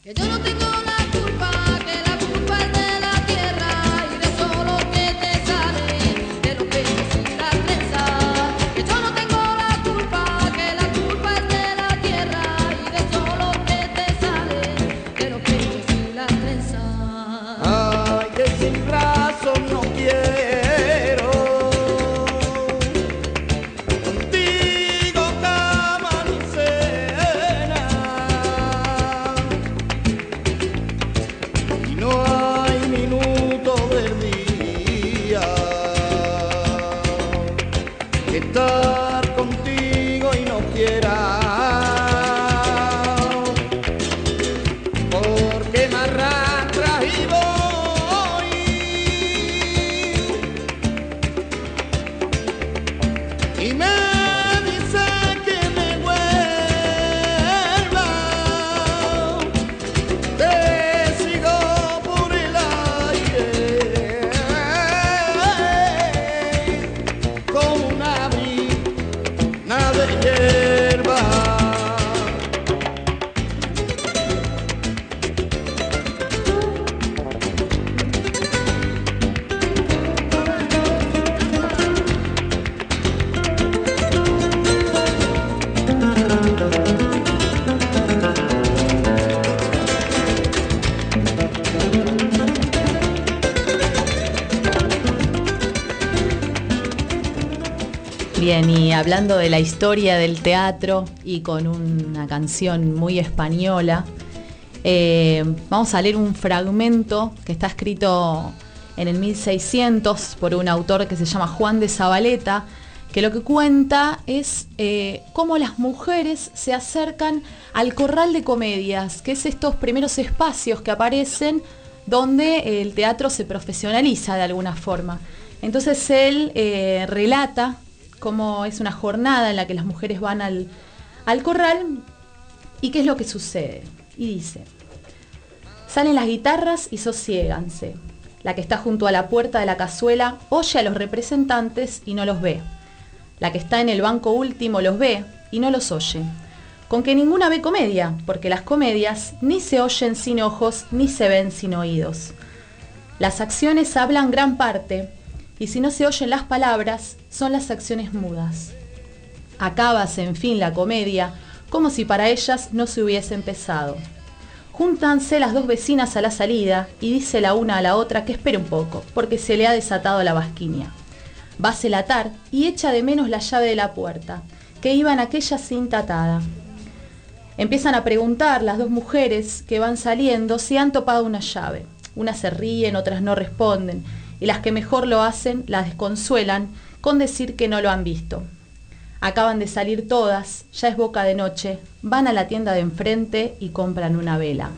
Bien, y hablando de la historia del teatro y con una canción muy española, vamos a leer un fragmento que está escrito en el 1600 por un autor que se llama Juan de Zavaleta, que lo que cuenta es cómo las mujeres se acercan al corral de comedias, que es estos primeros espacios que aparecen donde el teatro se profesionaliza de alguna forma. Entonces él relata cómo es una jornada en la que las mujeres van al corral y qué es lo que sucede. Y dice: salen las guitarras y sosiéganse. La que está junto a la puerta de la cazuela oye a los representantes y no los ve. La que está en el banco último los ve y no los oye. Con que ninguna ve comedia, porque las comedias ni se oyen sin ojos ni se ven sin oídos. Las acciones hablan gran parte, y si no se oyen las palabras, son las acciones mudas. Acábase, en fin, la comedia, como si para ellas no se hubiese empezado. Júntanse las dos vecinas a la salida y dice la una a la otra que espere un poco, porque se le ha desatado la basquinia. Vase la atar y echa de menos la llave de la puerta, que iba en aquella cinta atada. Empiezan a preguntar las dos mujeres que van saliendo si han topado una llave. Unas se ríen, otras no responden, y las que mejor lo hacen las desconsuelan con decir que no lo han visto. Acaban de salir todas, ya es boca de noche, van a la tienda de enfrente y compran una vela.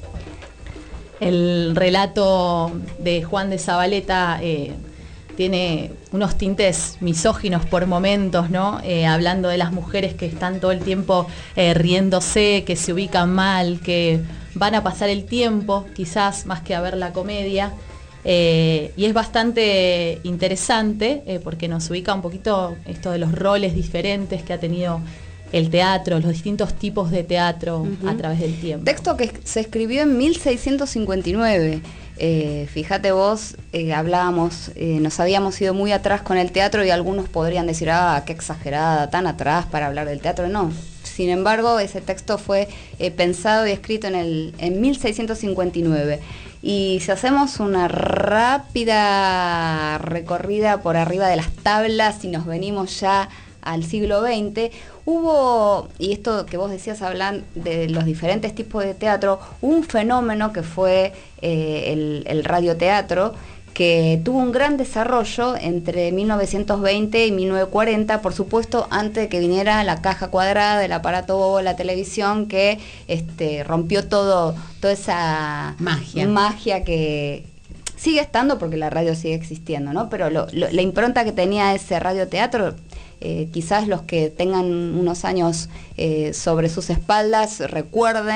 El relato de Juan de Zavaleta tiene unos tintes misóginos por momentos, ¿no? Hablando de las mujeres que están todo el tiempo riéndose, que se ubican mal, que van a pasar el tiempo, quizás más que a ver la comedia. Y es bastante interesante porque nos ubica un poquito esto de los roles diferentes que ha tenido el teatro, los distintos tipos de teatro a través del tiempo. Texto que se escribió en 1659. Fíjate vos, hablábamos, nos habíamos ido muy atrás con el teatro y algunos podrían decir, qué exagerada, tan atrás para hablar del teatro. No, sin embargo, ese texto fue pensado y escrito en 1659. Y si hacemos una rápida recorrida por arriba de las tablas y nos venimos ya al siglo XX, hubo, y esto que vos decías hablando de los diferentes tipos de teatro, un fenómeno que fue el radioteatro, que tuvo un gran desarrollo entre 1920 y 1940, por supuesto, antes de que viniera la caja cuadrada, el aparato bobo, la televisión, que rompió toda esa magia que sigue estando, porque la radio sigue existiendo, ¿no? Pero la impronta que tenía ese radioteatro, quizás los que tengan unos años sobre sus espaldas recuerden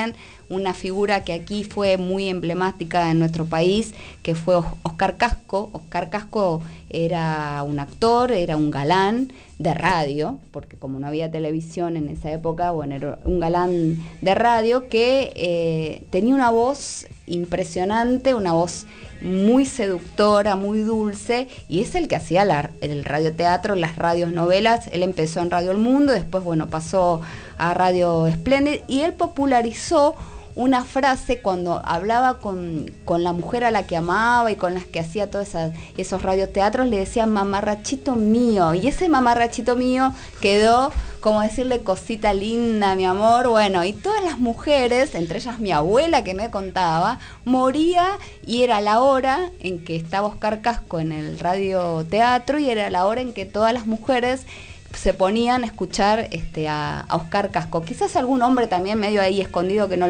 una figura que aquí fue muy emblemática en nuestro país, que fue Oscar Casco. Oscar Casco era un actor, era un galán de radio, porque como no había televisión en esa época, bueno, era un galán de radio que tenía una voz impresionante, una voz muy seductora, muy dulce, y es el que hacía el radioteatro, las radios novelas. Él empezó en Radio El Mundo, después bueno, pasó a Radio Splendid, y él popularizó una frase cuando hablaba con la mujer a la que amaba y con las que hacía todos esos radioteatros, le decía mamarrachito mío, y ese mamarrachito mío quedó como decirle cosita linda, mi amor. Bueno, y todas las mujeres, entre ellas mi abuela que me contaba, moría, y era la hora en que estaba Oscar Casco en el radioteatro, y era la hora en que todas las mujeres se ponían a escuchar a Oscar Casco. Quizás algún hombre también medio ahí escondido que no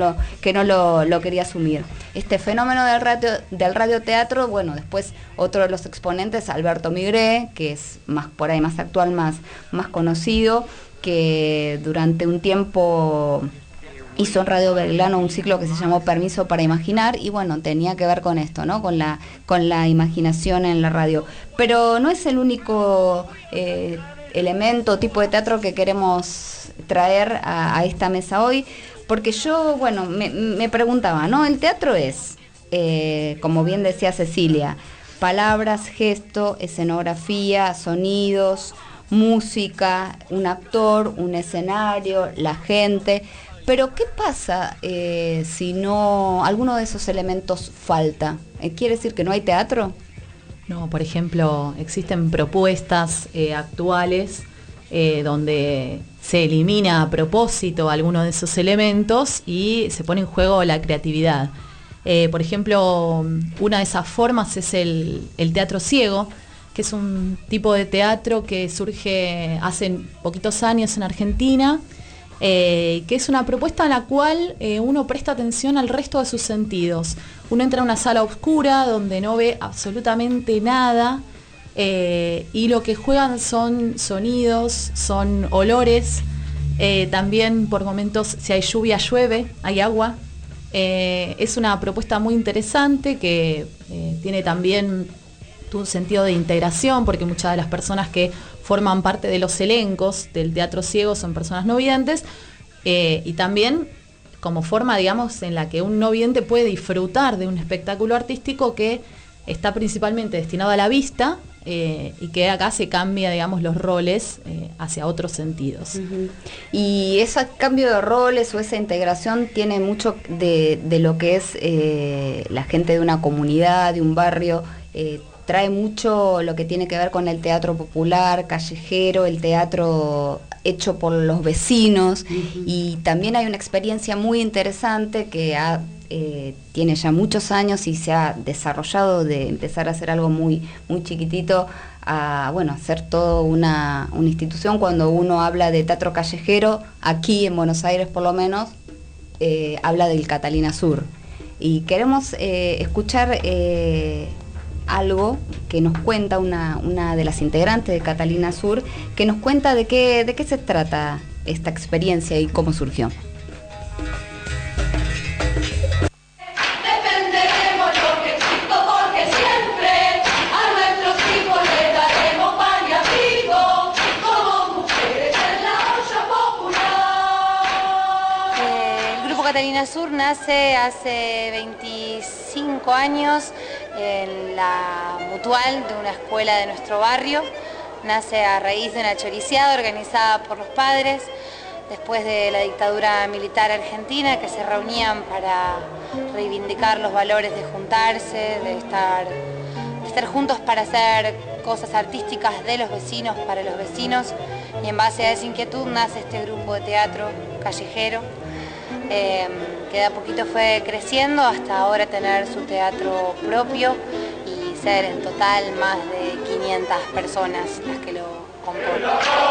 lo quería asumir. Este fenómeno del radioteatro, bueno, después otro de los exponentes, Alberto Migré, que es más por ahí, más actual, más conocido, que durante un tiempo hizo en Radio Belgrano un ciclo que se llamó Permiso para Imaginar, y bueno, tenía que ver con esto, ¿no? Con la imaginación en la radio. Pero no es el único elemento, tipo de teatro que queremos traer a esta mesa hoy, porque yo, bueno, me preguntaba, ¿no? El teatro es, como bien decía Cecilia, palabras, gesto, escenografía, sonidos, música, un actor, un escenario, la gente. Pero ¿qué pasa si no alguno de esos elementos falta? ¿Quiere decir que no hay teatro? No, por ejemplo, existen propuestas actuales donde se elimina a propósito alguno de esos elementos y se pone en juego la creatividad. Por ejemplo, una de esas formas es el teatro ciego, que es un tipo de teatro que surge hace poquitos años en Argentina, que es una propuesta en la cual uno presta atención al resto de sus sentidos. Uno entra a una sala oscura donde no ve absolutamente nada, y lo que juegan son sonidos, son olores, también por momentos, si hay lluvia, llueve, hay agua. Es una propuesta muy interesante que tiene también un sentido de integración, porque muchas de las personas que forman parte de los elencos del teatro ciego son personas no videntes, y también como forma, digamos, en la que un no vidente puede disfrutar de un espectáculo artístico que está principalmente destinado a la vista, y que acá se cambia, digamos, los roles hacia otros sentidos. Uh-huh. Y ese cambio de roles o esa integración tiene mucho de lo que es la gente de una comunidad, de un barrio. Trae mucho lo que tiene que ver con el teatro popular, callejero, el teatro hecho por los vecinos. Uh-huh. Y también hay una experiencia muy interesante que tiene ya muchos años y se ha desarrollado de empezar a hacer algo muy, muy chiquitito a, bueno, hacer toda una institución. Cuando uno habla de teatro callejero, aquí en Buenos Aires por lo menos, habla del Catalina Sur. Y queremos escuchar algo que nos cuenta una de las integrantes de Catalina Sur, que nos cuenta de qué se trata esta experiencia y cómo surgió. Catalina Sur nace hace 25 años en la mutual de una escuela de nuestro barrio. Nace a raíz de una choriciada organizada por los padres después de la dictadura militar argentina, que se reunían para reivindicar los valores de juntarse, de estar juntos para hacer cosas artísticas de los vecinos para los vecinos, y en base a esa inquietud nace este grupo de teatro callejero, que de a poquito fue creciendo hasta ahora tener su teatro propio y ser en total más de 500 personas las que lo componen.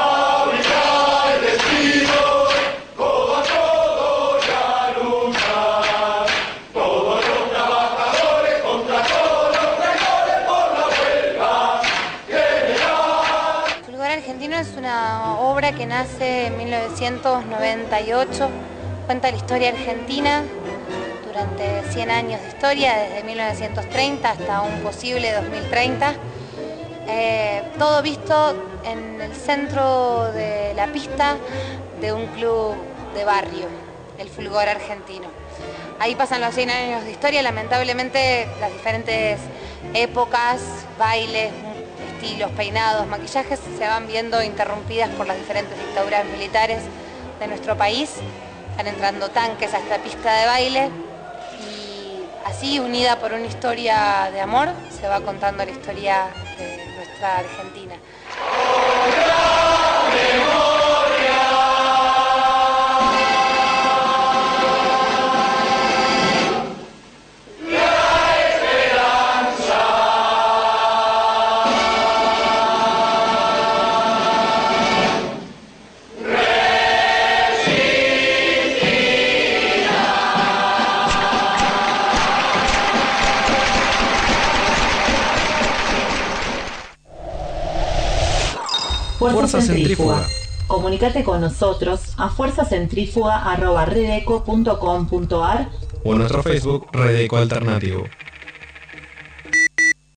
Fulgor Argentino es una obra que nace en 1998. Cuenta la historia argentina durante 100 años de historia, desde 1930 hasta un posible 2030. Todo visto en el centro de la pista de un club de barrio, el Fulgor Argentino. Ahí pasan los 100 años de historia, lamentablemente las diferentes épocas, bailes, estilos, peinados, maquillajes se van viendo interrumpidas por las diferentes dictaduras militares de nuestro país. Están entrando tanques a esta pista de baile y así, unida por una historia de amor, se va contando la historia de nuestra Argentina. Fuerza Centrífuga. Comunicate con nosotros a fuerzacentrifuga@redeco.com.ar o en nuestro Facebook Redeco Alternativo.